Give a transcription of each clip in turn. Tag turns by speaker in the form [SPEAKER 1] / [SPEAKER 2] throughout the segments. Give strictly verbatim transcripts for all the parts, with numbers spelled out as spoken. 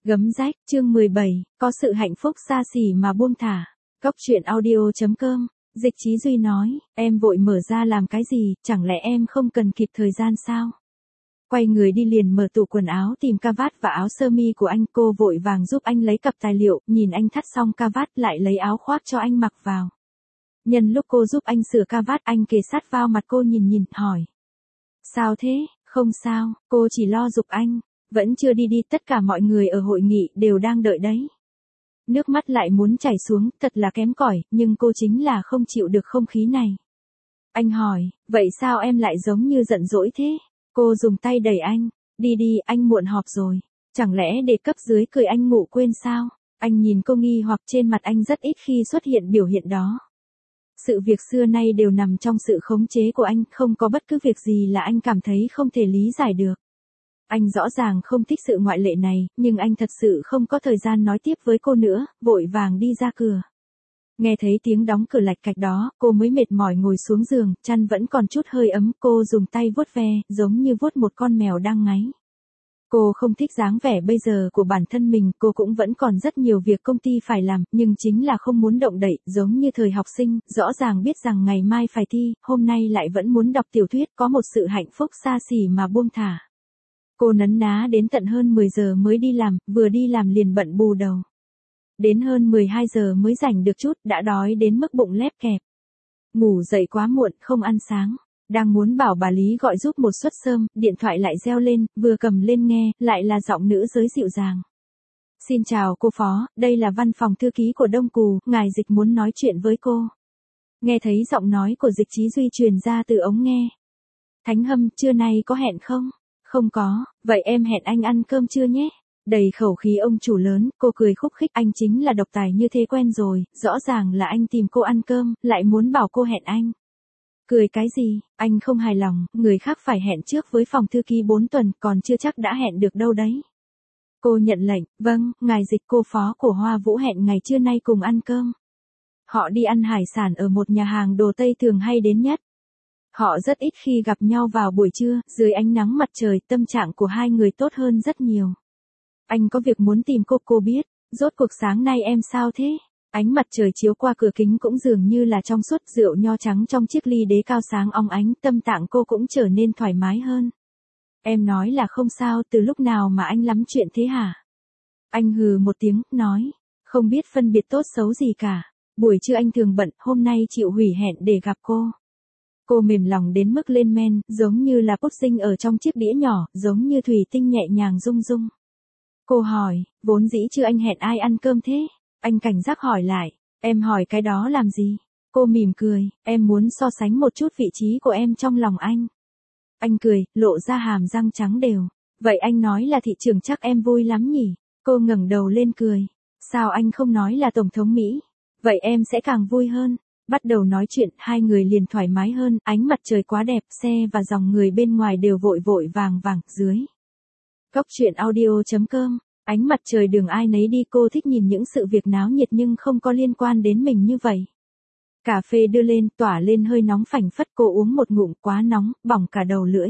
[SPEAKER 1] Gấm rách, chương mười bảy, có sự hạnh phúc xa xỉ mà buông thả. Cóc truyện audio chấm com, Dịch Chí Duy nói, em vội mở ra làm cái gì, chẳng lẽ em không cần kịp thời gian sao? Quay người đi liền mở tủ quần áo tìm cà vạt và áo sơ mi của anh, cô vội vàng giúp anh lấy cặp tài liệu, nhìn anh thắt xong cà vạt lại lấy áo khoác cho anh mặc vào. Nhân lúc cô giúp anh sửa cà vạt, anh kề sát vào mặt cô nhìn nhìn, hỏi. Sao thế, không sao, cô chỉ lo giục anh. Vẫn chưa đi đi, tất cả mọi người ở hội nghị đều đang đợi đấy. Nước mắt lại muốn chảy xuống, thật là kém cỏi, nhưng cô chính là không chịu được không khí này. Anh hỏi, vậy sao em lại giống như giận dỗi thế? Cô dùng tay đẩy anh, đi đi, anh muộn họp rồi. Chẳng lẽ để cấp dưới cười anh ngủ quên sao? Anh nhìn cô nghi hoặc, trên mặt anh rất ít khi xuất hiện biểu hiện đó. Sự việc xưa nay đều nằm trong sự khống chế của anh, không có bất cứ việc gì là anh cảm thấy không thể lý giải được. Anh rõ ràng không thích sự ngoại lệ này, nhưng anh thật sự không có thời gian nói tiếp với cô nữa, vội vàng đi ra cửa. Nghe thấy tiếng đóng cửa lạch cạch đó, cô mới mệt mỏi ngồi xuống giường, chăn vẫn còn chút hơi ấm, cô dùng tay vuốt ve, giống như vuốt một con mèo đang ngáy. Cô không thích dáng vẻ bây giờ của bản thân mình, cô cũng vẫn còn rất nhiều việc công ty phải làm, nhưng chính là không muốn động đậy, giống như thời học sinh, rõ ràng biết rằng ngày mai phải thi, hôm nay lại vẫn muốn đọc tiểu thuyết, có một sự hạnh phúc xa xỉ mà buông thả. Cô nấn ná đến tận hơn mười giờ mới đi làm, vừa đi làm liền bận bù đầu. Đến hơn mười hai giờ mới rảnh được chút, đã đói đến mức bụng lép kẹp. Ngủ dậy quá muộn, không ăn sáng. Đang muốn bảo bà Lý gọi giúp một suất cơm, điện thoại lại reo lên, vừa cầm lên nghe, lại là giọng nữ giới dịu dàng. Xin chào cô Phó, đây là văn phòng thư ký của Đông Cù, ngài Dịch muốn nói chuyện với cô. Nghe thấy giọng nói của Dịch Chí Duy truyền ra từ ống nghe. Thánh Hâm, trưa nay có hẹn không? Không có, vậy em hẹn anh ăn cơm chưa nhé? Đầy khẩu khí ông chủ lớn, cô cười khúc khích, anh chính là độc tài như thế quen rồi, rõ ràng là anh tìm cô ăn cơm, lại muốn bảo cô hẹn anh. Cười cái gì, anh không hài lòng, người khác phải hẹn trước với phòng thư ký bốn tuần, còn chưa chắc đã hẹn được đâu đấy. Cô nhận lệnh, vâng, ngài Dịch, cô Phó của Hoa Vũ hẹn ngày trưa nay cùng ăn cơm. Họ đi ăn hải sản ở một nhà hàng đồ Tây thường hay đến nhất. Họ rất ít khi gặp nhau vào buổi trưa, dưới ánh nắng mặt trời, tâm trạng của hai người tốt hơn rất nhiều. Anh có việc muốn tìm cô, cô biết, rốt cuộc sáng nay em sao thế? Ánh mặt trời chiếu qua cửa kính cũng dường như là trong suốt, rượu nho trắng trong chiếc ly đế cao sáng óng ánh, tâm trạng cô cũng trở nên thoải mái hơn. Em nói là không sao, từ lúc nào mà anh lắm chuyện thế hả? Anh hừ một tiếng, nói, không biết phân biệt tốt xấu gì cả. Buổi trưa anh thường bận, hôm nay chịu hủy hẹn để gặp cô. Cô mềm lòng đến mức lên men, giống như là pudding ở trong chiếc đĩa nhỏ, giống như thủy tinh nhẹ nhàng rung rung. Cô hỏi, vốn dĩ chưa anh hẹn ai ăn cơm thế? Anh cảnh giác hỏi lại, em hỏi cái đó làm gì? Cô mỉm cười, em muốn so sánh một chút vị trí của em trong lòng anh. Anh cười, lộ ra hàm răng trắng đều. Vậy anh nói là thị trường chắc em vui lắm nhỉ? Cô ngẩng đầu lên cười. Sao anh không nói là Tổng thống Mỹ? Vậy em sẽ càng vui hơn. Bắt đầu nói chuyện, hai người liền thoải mái hơn, ánh mặt trời quá đẹp, xe và dòng người bên ngoài đều vội vội vàng vàng, dưới. Cóc truyện audio chấm com, ánh mặt trời đường ai nấy đi, cô thích nhìn những sự việc náo nhiệt nhưng không có liên quan đến mình như vậy. Cà phê đưa lên, tỏa lên hơi nóng phành phất, cô uống một ngụm, quá nóng, bỏng cả đầu lưỡi.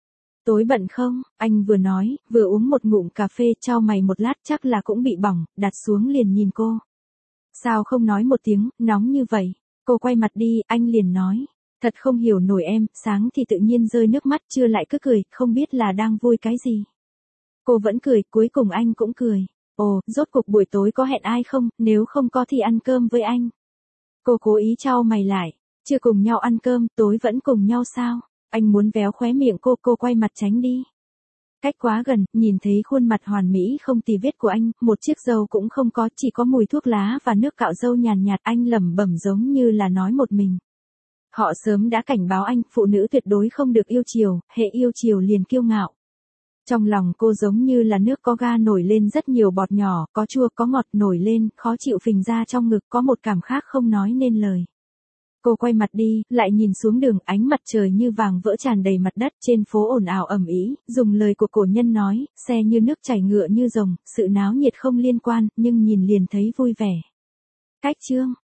[SPEAKER 1] Tối bận không? Anh vừa nói, vừa uống một ngụm cà phê, chau mày một lát chắc là cũng bị bỏng, đặt xuống liền nhìn cô. Sao không nói một tiếng, nóng như vậy? Cô quay mặt đi, anh liền nói. Thật không hiểu nổi em, sáng thì tự nhiên rơi nước mắt, trưa lại cứ cười, không biết là đang vui cái gì. Cô vẫn cười, cuối cùng anh cũng cười. Ồ, rốt cuộc buổi tối có hẹn ai không, nếu không có thì ăn cơm với anh. Cô cố ý chau mày lại. Chưa cùng nhau ăn cơm, tối vẫn cùng nhau sao? Anh muốn véo khóe miệng cô, cô quay mặt tránh đi. Cách quá gần, nhìn thấy khuôn mặt hoàn mỹ không tì vết của anh, một chiếc râu cũng không có, chỉ có mùi thuốc lá và nước cạo râu nhàn nhạt, anh lẩm bẩm giống như là nói một mình. Họ sớm đã cảnh báo anh, phụ nữ tuyệt đối không được yêu chiều, hệ yêu chiều liền kiêu ngạo. Trong lòng cô giống như là nước có ga nổi lên rất nhiều bọt nhỏ, có chua có ngọt nổi lên, khó chịu phình ra trong ngực, có một cảm khác không nói nên lời. Cô quay mặt đi, lại nhìn xuống đường, ánh mặt trời như vàng vỡ tràn đầy mặt đất, trên phố ồn ào ầm ĩ, dùng lời của cổ nhân nói, xe như nước chảy ngựa như rồng, sự náo nhiệt không liên quan, nhưng nhìn liền thấy vui vẻ. Cách chương